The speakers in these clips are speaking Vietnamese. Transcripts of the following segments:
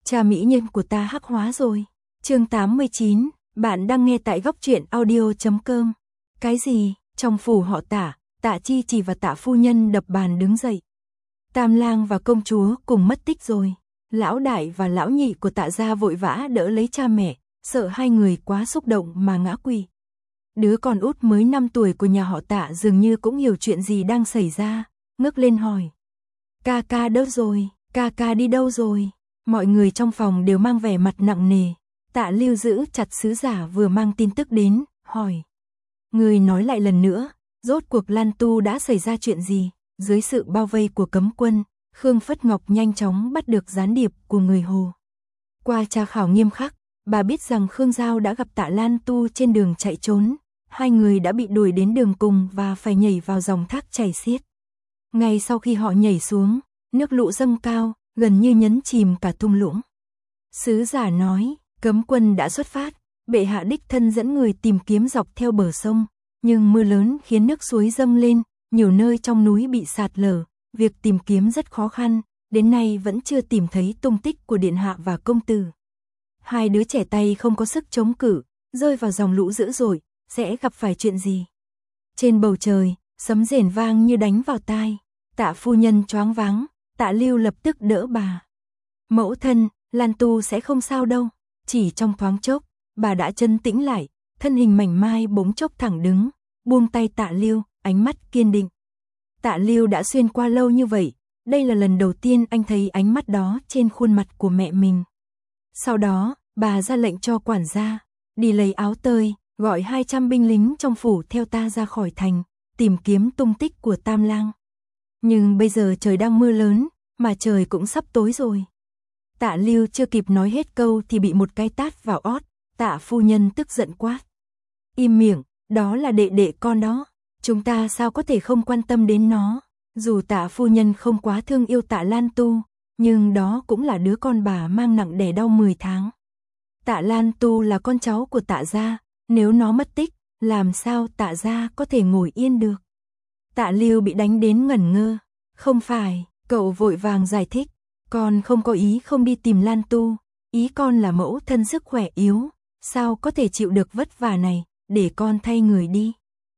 Cha mỹ nhân của ta hắc hóa rồi. Chương 89, bạn đang nghe tại góc truyện audio.com. Cái gì? Trong phủ họ Tạ, Tạ Chi Chỉ và Tạ phu nhân đập bàn đứng dậy. Tam lang và công chúa cùng mất tích rồi. Lão đại và lão nhị của Tạ gia vội vã đỡ lấy cha mẹ, sợ hai người quá xúc động mà ngã quỵ. Đứa con út mới 5 tuổi của nhà họ Tạ dường như cũng hiểu chuyện gì đang xảy ra, ngước lên hỏi: ca ca đâu rồi? Ca ca đi đâu rồi? Mọi người trong phòng đều mang vẻ mặt nặng nề. Tạ Lưu giữ chặt sứ giả vừa mang tin tức đến, hỏi: người nói lại lần nữa, rốt cuộc Lan Tu đã xảy ra chuyện gì? Dưới sự bao vây của cấm quân, Khương Phất Ngọc nhanh chóng bắt được gián điệp của người Hồ. Qua tra khảo nghiêm khắc, bà biết rằng Khương Giao đã gặp Tạ Lan Tu trên đường chạy trốn. Hai người đã bị đuổi đến đường cùng và phải nhảy vào dòng thác chảy xiết. Ngay sau khi họ nhảy xuống, nước lũ dâng cao, gần như nhấn chìm cả thung lũng. Sứ giả nói, cấm quân đã xuất phát, bệ hạ đích thân dẫn người tìm kiếm dọc theo bờ sông, nhưng mưa lớn khiến nước suối dâng lên, nhiều nơi trong núi bị sạt lở, việc tìm kiếm rất khó khăn, đến nay vẫn chưa tìm thấy tung tích của điện hạ và công tử. Hai đứa trẻ tay không có sức chống cự, rơi vào dòng lũ dữ dội, sẽ gặp phải chuyện gì? Trên bầu trời, sấm rền vang như đánh vào tai. Tạ phu nhân choáng váng, Tạ Lưu lập tức đỡ bà. Mẫu thân, Lan Tu sẽ không sao đâu. Chỉ trong thoáng chốc, bà đã trấn tĩnh lại, thân hình mảnh mai bỗng chốc thẳng đứng, buông tay Tạ Lưu, ánh mắt kiên định. Tạ Lưu đã xuyên qua lâu như vậy, đây là lần đầu tiên anh thấy ánh mắt đó trên khuôn mặt của mẹ mình. Sau đó, bà ra lệnh cho quản gia, đi lấy áo tơi, gọi 200 binh lính trong phủ theo ta ra khỏi thành, tìm kiếm tung tích của Tam lang. Nhưng bây giờ trời đang mưa lớn, mà trời cũng sắp tối rồi. Tạ Lưu chưa kịp nói hết câu thì bị một cái tát vào ót. Tạ phu nhân tức giận quát: im miệng, đó là đệ đệ con đó, chúng ta sao có thể không quan tâm đến nó? Dù Tạ phu nhân không quá thương yêu Tạ Lan Tu, nhưng đó cũng là đứa con bà mang nặng đẻ đau 10 tháng. Tạ Lan Tu là con cháu của Tạ gia, nếu nó mất tích, làm sao Tạ gia có thể ngồi yên được? Tạ Lưu bị đánh đến ngẩn ngơ. Không phải, cậu vội vàng giải thích, con không có ý không đi tìm Lan Tu, ý con là mẫu thân sức khỏe yếu, sao có thể chịu được vất vả này, để con thay người đi.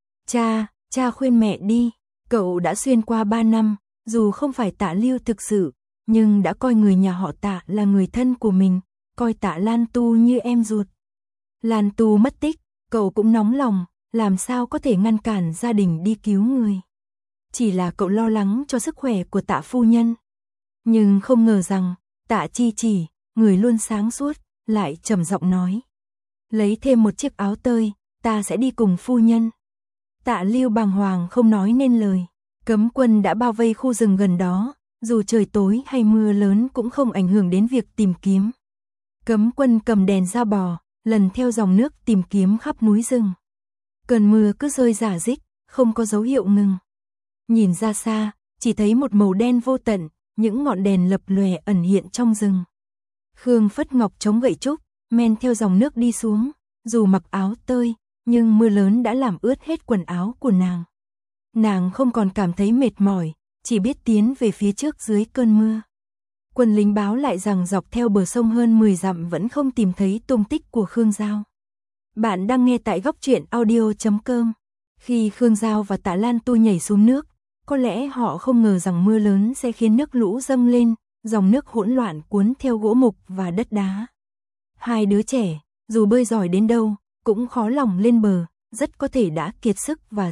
Cha khuyên mẹ đi, cậu đã xuyên qua 3 năm, dù không phải Tạ Lưu thực sự, nhưng đã coi người nhà họ Tạ là người thân của mình, coi Tạ Lan Tu như em ruột. Lan Tu mất tích, cậu cũng nóng lòng, làm sao có thể ngăn cản gia đình đi cứu người. Chỉ là cậu lo lắng cho sức khỏe của Tạ phu nhân. Nhưng không ngờ rằng, Tạ Chi Chỉ, người luôn sáng suốt, lại trầm giọng nói: lấy thêm một chiếc áo tơi, ta sẽ đi cùng phu nhân. Tạ Lưu bàng hoàng không nói nên lời. Cấm quân đã bao vây khu rừng gần đó, dù trời tối hay mưa lớn cũng không ảnh hưởng đến việc tìm kiếm. Cấm quân cầm đèn ra bò, lần theo dòng nước tìm kiếm khắp núi rừng. Cơn mưa cứ rơi rả rích, không có dấu hiệu ngừng. Nhìn ra xa, chỉ thấy một màu đen vô tận, những ngọn đèn lập lòe ẩn hiện trong rừng. Khương Phất Ngọc chống gậy trúc, men theo dòng nước đi xuống, dù mặc áo tơi, nhưng mưa lớn đã làm ướt hết quần áo của nàng. Nàng không còn cảm thấy mệt mỏi, chỉ biết tiến về phía trước dưới cơn mưa. Quân lính báo lại rằng dọc theo bờ sông hơn 10 dặm vẫn không tìm thấy tung tích của Khương Giao. Bạn đang nghe tại góc truyện audio.com. Khi Khương Giao và Tạ Lan Tu nhảy xuống nước, có lẽ họ không ngờ rằng mưa lớn sẽ khiến nước lũ dâng lên, dòng nước hỗn loạn cuốn theo gỗ mục và đất đá. Hai đứa trẻ, dù bơi giỏi đến đâu, cũng khó lòng lên bờ, rất có thể đã kiệt sức và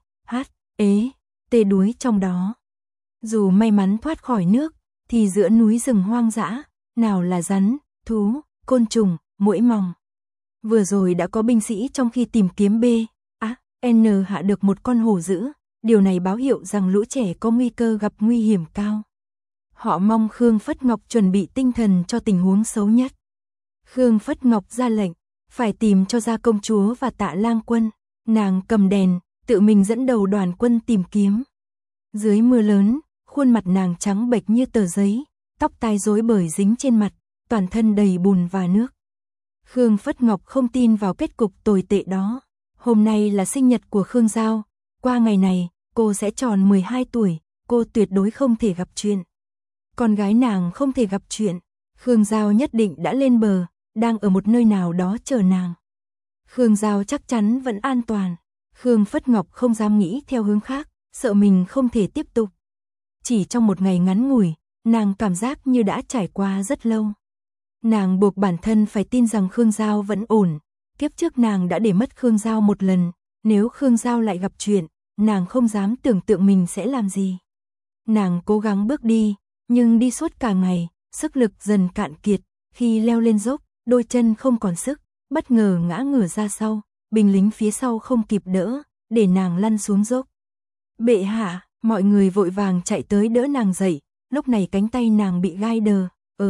tê đuối trong đó. Dù may mắn thoát khỏi nước, thì giữa núi rừng hoang dã, nào là rắn, thú, côn trùng, muỗi mòng. Vừa rồi đã có binh sĩ trong khi tìm kiếm hạ được một con hổ dữ, điều này báo hiệu rằng lũ trẻ có nguy cơ gặp nguy hiểm cao. Họ mong Khương Phất Ngọc chuẩn bị tinh thần cho tình huống xấu nhất. Khương Phất Ngọc ra lệnh, phải tìm cho ra công chúa và Tạ lang quân. Nàng cầm đèn, tự mình dẫn đầu đoàn quân tìm kiếm. Dưới mưa lớn, khuôn mặt nàng trắng bệch như tờ giấy, tóc tai rối bời dính trên mặt, toàn thân đầy bùn và nước. Khương Phất Ngọc không tin vào kết cục tồi tệ đó. Hôm nay là sinh nhật của Khương Giao, qua ngày này, cô sẽ tròn 12 tuổi, cô tuyệt đối không thể gặp chuyện. Con gái nàng không thể gặp chuyện, Khương Giao nhất định đã lên bờ, đang ở một nơi nào đó chờ nàng. Khương Giao chắc chắn vẫn an toàn. Khương Phất Ngọc không dám nghĩ theo hướng khác, sợ mình không thể tiếp tục. Chỉ trong một ngày ngắn ngủi, nàng cảm giác như đã trải qua rất lâu. Nàng buộc bản thân phải tin rằng Khương Giao vẫn ổn. Kiếp trước nàng đã để mất Khương Giao một lần, nếu Khương Giao lại gặp chuyện, nàng không dám tưởng tượng mình sẽ làm gì. Nàng cố gắng bước đi, nhưng đi suốt cả ngày, sức lực dần cạn kiệt, khi leo lên dốc, đôi chân không còn sức, bất ngờ ngã ngửa ra sau, binh lính phía sau không kịp đỡ, để nàng lăn xuống dốc. Bệ hạ, mọi người vội vàng chạy tới đỡ nàng dậy, lúc này cánh tay nàng bị gai đờ,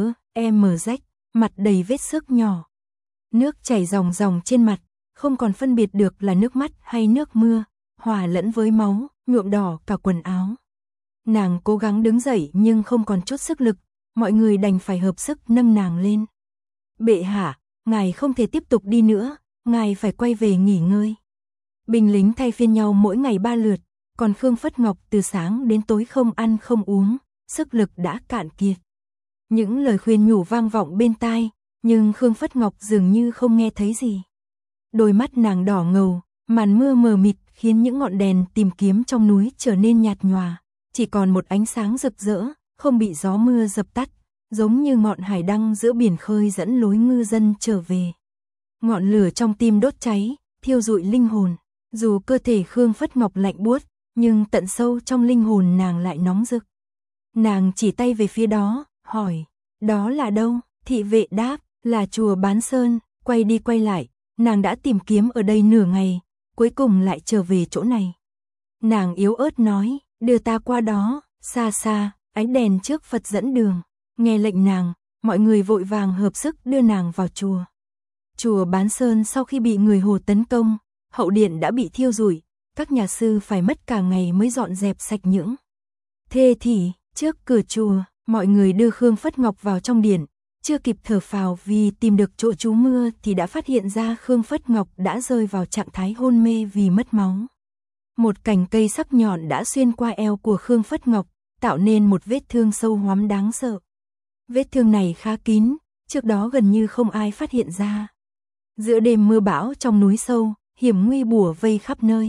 mở rách, mặt đầy vết xước nhỏ. Nước chảy ròng ròng trên mặt, không còn phân biệt được là nước mắt hay nước mưa, hòa lẫn với máu, nhuộm đỏ cả quần áo. Nàng cố gắng đứng dậy nhưng không còn chút sức lực, mọi người đành phải hợp sức nâng nàng lên. Bệ hạ, ngài không thể tiếp tục đi nữa, ngài phải quay về nghỉ ngơi. Binh lính thay phiên nhau mỗi ngày 3 lượt, còn Khương Phất Ngọc từ sáng đến tối không ăn không uống, sức lực đã cạn kiệt. Những lời khuyên nhủ vang vọng bên tai, nhưng Khương Phất Ngọc dường như không nghe thấy gì. Đôi mắt nàng đỏ ngầu, màn mưa mờ mịt khiến những ngọn đèn tìm kiếm trong núi trở nên nhạt nhòa, chỉ còn một ánh sáng rực rỡ, không bị gió mưa dập tắt, giống như ngọn hải đăng giữa biển khơi dẫn lối ngư dân trở về. Ngọn lửa trong tim đốt cháy, thiêu rụi linh hồn, dù cơ thể Khương Phất Ngọc lạnh buốt, nhưng tận sâu trong linh hồn nàng lại nóng rực. Nàng chỉ tay về phía đó, hỏi, đó là đâu? Thị vệ đáp, là chùa Bán Sơn. Quay đi quay lại, nàng đã tìm kiếm ở đây nửa ngày, cuối cùng lại trở về chỗ này. Nàng yếu ớt nói, đưa ta qua đó. Xa xa, ánh đèn trước Phật dẫn đường. Nghe lệnh nàng, mọi người vội vàng hợp sức đưa nàng vào chùa. Chùa Bán Sơn sau khi bị người Hồ tấn công, hậu điện đã bị thiêu rụi, các nhà sư phải mất cả ngày mới dọn dẹp sạch những thê thỉ. Trước cửa chùa, mọi người đưa Khương Phất Ngọc vào trong điện, chưa kịp thở phào vì tìm được chỗ trú mưa thì đã phát hiện ra Khương Phất Ngọc đã rơi vào trạng thái hôn mê vì mất máu. Một cành cây sắc nhọn đã xuyên qua eo của Khương Phất Ngọc, tạo nên một vết thương sâu hoắm đáng sợ. Vết thương này khá kín, trước đó gần như không ai phát hiện ra. Giữa đêm mưa bão trong núi sâu, hiểm nguy bủa vây khắp nơi.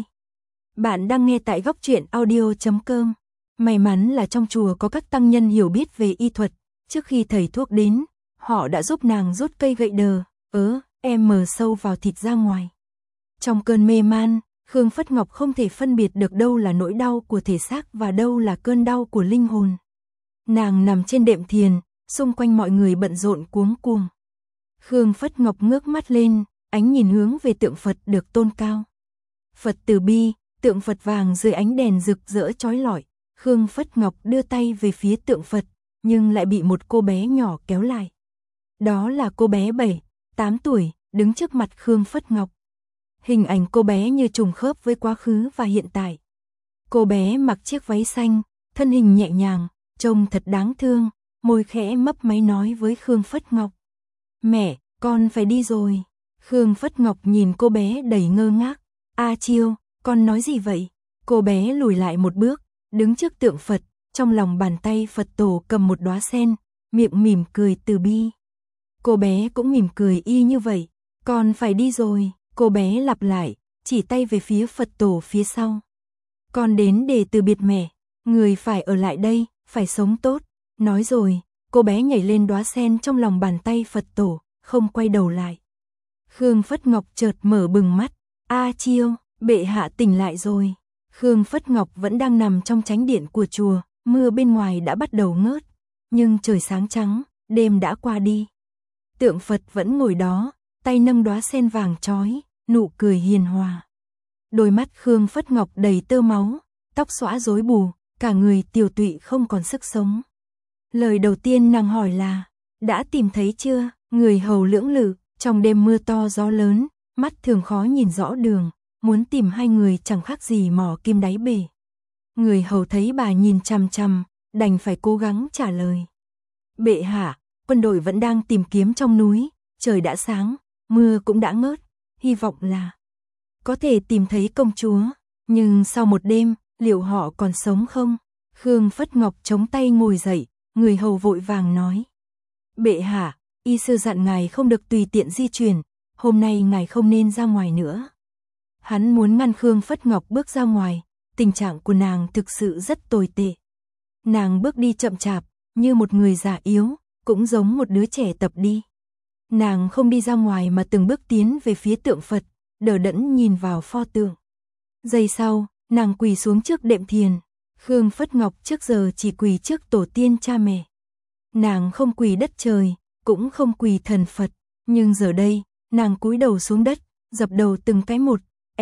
Bạn đang nghe tại góc truyện audio.com. May mắn là trong chùa có các tăng nhân hiểu biết về y thuật, trước khi thầy thuốc đến, họ đã giúp nàng rút cây gậy đờ, sâu vào thịt ra ngoài. Trong cơn mê man, Khương Phất Ngọc không thể phân biệt được đâu là nỗi đau của thể xác và đâu là cơn đau của linh hồn. Nàng nằm trên đệm thiền, xung quanh mọi người bận rộn cuống cuồng. Khương Phất Ngọc ngước mắt lên, ánh nhìn hướng về tượng Phật được tôn cao. Phật từ bi, tượng Phật vàng dưới ánh đèn rực rỡ chói lọi. Khương Phất Ngọc đưa tay về phía tượng Phật, nhưng lại bị một cô bé nhỏ kéo lại. Đó là cô bé 7-8 tuổi, đứng trước mặt Khương Phất Ngọc. Hình ảnh cô bé như trùng khớp với quá khứ và hiện tại. Cô bé mặc chiếc váy xanh, thân hình nhẹ nhàng, trông thật đáng thương, môi khẽ mấp máy nói với Khương Phất Ngọc. Mẹ, con phải đi rồi. Khương Phất Ngọc nhìn cô bé đầy ngơ ngác. A Chiêu, con nói gì vậy? Cô bé lùi lại một bước, đứng trước tượng Phật, trong lòng bàn tay Phật tổ cầm một đóa sen, miệng mỉm cười từ bi. Cô bé cũng mỉm cười y như vậy. Con phải đi rồi. Cô bé lặp lại, chỉ tay về phía Phật tổ phía sau. Con đến để từ biệt mẹ, người phải ở lại đây, phải sống tốt. Nói rồi, cô bé nhảy lên đóa sen trong lòng bàn tay Phật tổ, không quay đầu lại. Khương Phất Ngọc chợt mở bừng mắt. A Chiêu, bệ hạ tỉnh lại rồi. Khương Phất Ngọc vẫn đang nằm trong chánh điện của chùa, mưa bên ngoài đã bắt đầu ngớt, nhưng trời sáng trắng, đêm đã qua đi. Tượng Phật vẫn ngồi đó, tay nâng đóa sen vàng chói, nụ cười hiền hòa. Đôi mắt Khương Phất Ngọc đầy tơ máu, tóc xõa rối bù, cả người tiều tụy không còn sức sống. Lời đầu tiên nàng hỏi là, đã tìm thấy chưa? Người hầu lưỡng lự, trong đêm mưa to gió lớn, mắt thường khó nhìn rõ đường, muốn tìm hai người chẳng khác gì mò kim đáy bể. Người hầu thấy bà nhìn chằm chằm, đành phải cố gắng trả lời. Bệ hạ, quân đội vẫn đang tìm kiếm trong núi, trời đã sáng, mưa cũng đã ngớt, hy vọng là có thể tìm thấy công chúa, nhưng sau một đêm, liệu họ còn sống không? Khương Phất Ngọc chống tay ngồi dậy, người hầu vội vàng nói. Bệ hạ, y sư dặn ngài không được tùy tiện di chuyển, hôm nay ngài không nên ra ngoài nữa. Hắn muốn ngăn Khương Phất Ngọc bước ra ngoài, tình trạng của nàng thực sự rất tồi tệ. Nàng bước đi chậm chạp, như một người già yếu, cũng giống một đứa trẻ tập đi. Nàng không đi ra ngoài mà từng bước tiến về phía tượng Phật, đờ đẫn nhìn vào pho tượng. Giây sau, nàng quỳ xuống trước đệm thiền. Khương Phất Ngọc trước giờ chỉ quỳ trước tổ tiên cha mẹ. Nàng không quỳ đất trời, cũng không quỳ thần Phật, nhưng giờ đây, nàng cúi đầu xuống đất, dập đầu từng cái một,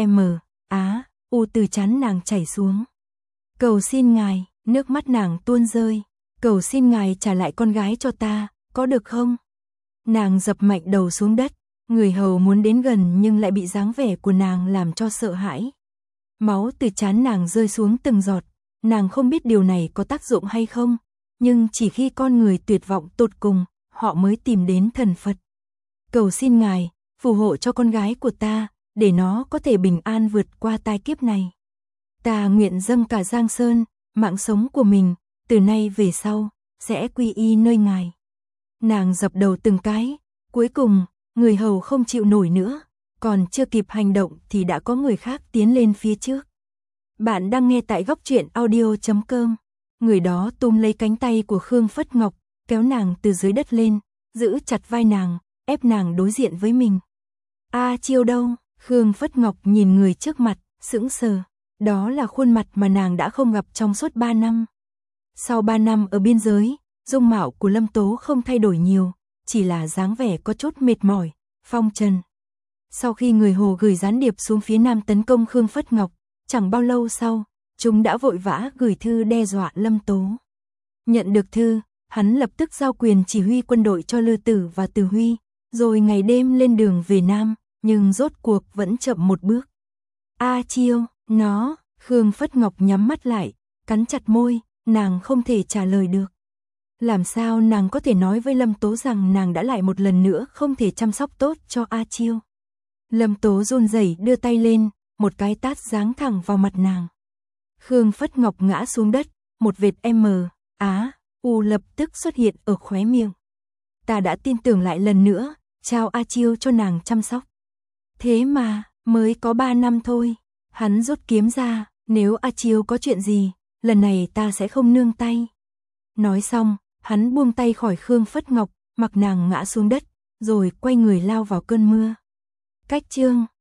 U từ trán nàng chảy xuống. Cầu xin ngài, nước mắt nàng tuôn rơi, cầu xin ngài trả lại con gái cho ta, có được không? Nàng dập mạnh đầu xuống đất, người hầu muốn đến gần nhưng lại bị dáng vẻ của nàng làm cho sợ hãi. Máu từ trán nàng rơi xuống từng giọt, nàng không biết điều này có tác dụng hay không, nhưng chỉ khi con người tuyệt vọng tột cùng, họ mới tìm đến thần Phật. Cầu xin ngài, phù hộ cho con gái của ta, để nó có thể bình an vượt qua tai kiếp này. Ta nguyện dâng cả Giang Sơn, mạng sống của mình, từ nay về sau, sẽ quy y nơi ngài. Nàng dập đầu từng cái, cuối cùng, người hầu không chịu nổi nữa, còn chưa kịp hành động thì đã có người khác tiến lên phía trước. Bạn đang nghe tại Góc Truyện Audio.com. Người đó túm lấy cánh tay của Khương Phất Ngọc, kéo nàng từ dưới đất lên, giữ chặt vai nàng, ép nàng đối diện với mình. A Chiêu đâu? Khương Phất Ngọc nhìn người trước mặt, sững sờ. Đó là khuôn mặt mà nàng đã không gặp trong suốt 3 năm. Sau 3 năm ở biên giới, dung mạo của Lâm Tố không thay đổi nhiều, chỉ là dáng vẻ có chút mệt mỏi, phong trần. Sau khi người Hồ gửi gián điệp xuống phía nam tấn công Khương Phất Ngọc, chẳng bao lâu sau, chúng đã vội vã gửi thư đe dọa Lâm Tố. Nhận được thư, hắn lập tức giao quyền chỉ huy quân đội cho Lư Tử và Từ Huy, rồi ngày đêm lên đường về Nam, nhưng rốt cuộc vẫn chậm một bước. A Chiêu, nó, Khương Phất Ngọc nhắm mắt lại, cắn chặt môi, nàng không thể trả lời được. Làm sao nàng có thể nói với Lâm Tố rằng nàng đã lại một lần nữa không thể chăm sóc tốt cho A Chiêu. Lâm Tố run rẩy đưa tay lên, một cái tát giáng thẳng vào mặt nàng. Khương Phất Ngọc ngã xuống đất, một vệt U lập tức xuất hiện ở khóe miệng. Ta đã tin tưởng lại lần nữa, trao A Chiêu cho nàng chăm sóc. Thế mà, mới có 3 năm thôi. Hắn rút kiếm ra, nếu A Chiêu có chuyện gì, lần này ta sẽ không nương tay. Nói xong, hắn buông tay khỏi Khương Phất Ngọc, mặc nàng ngã xuống đất, rồi quay người lao vào cơn mưa. Cách chương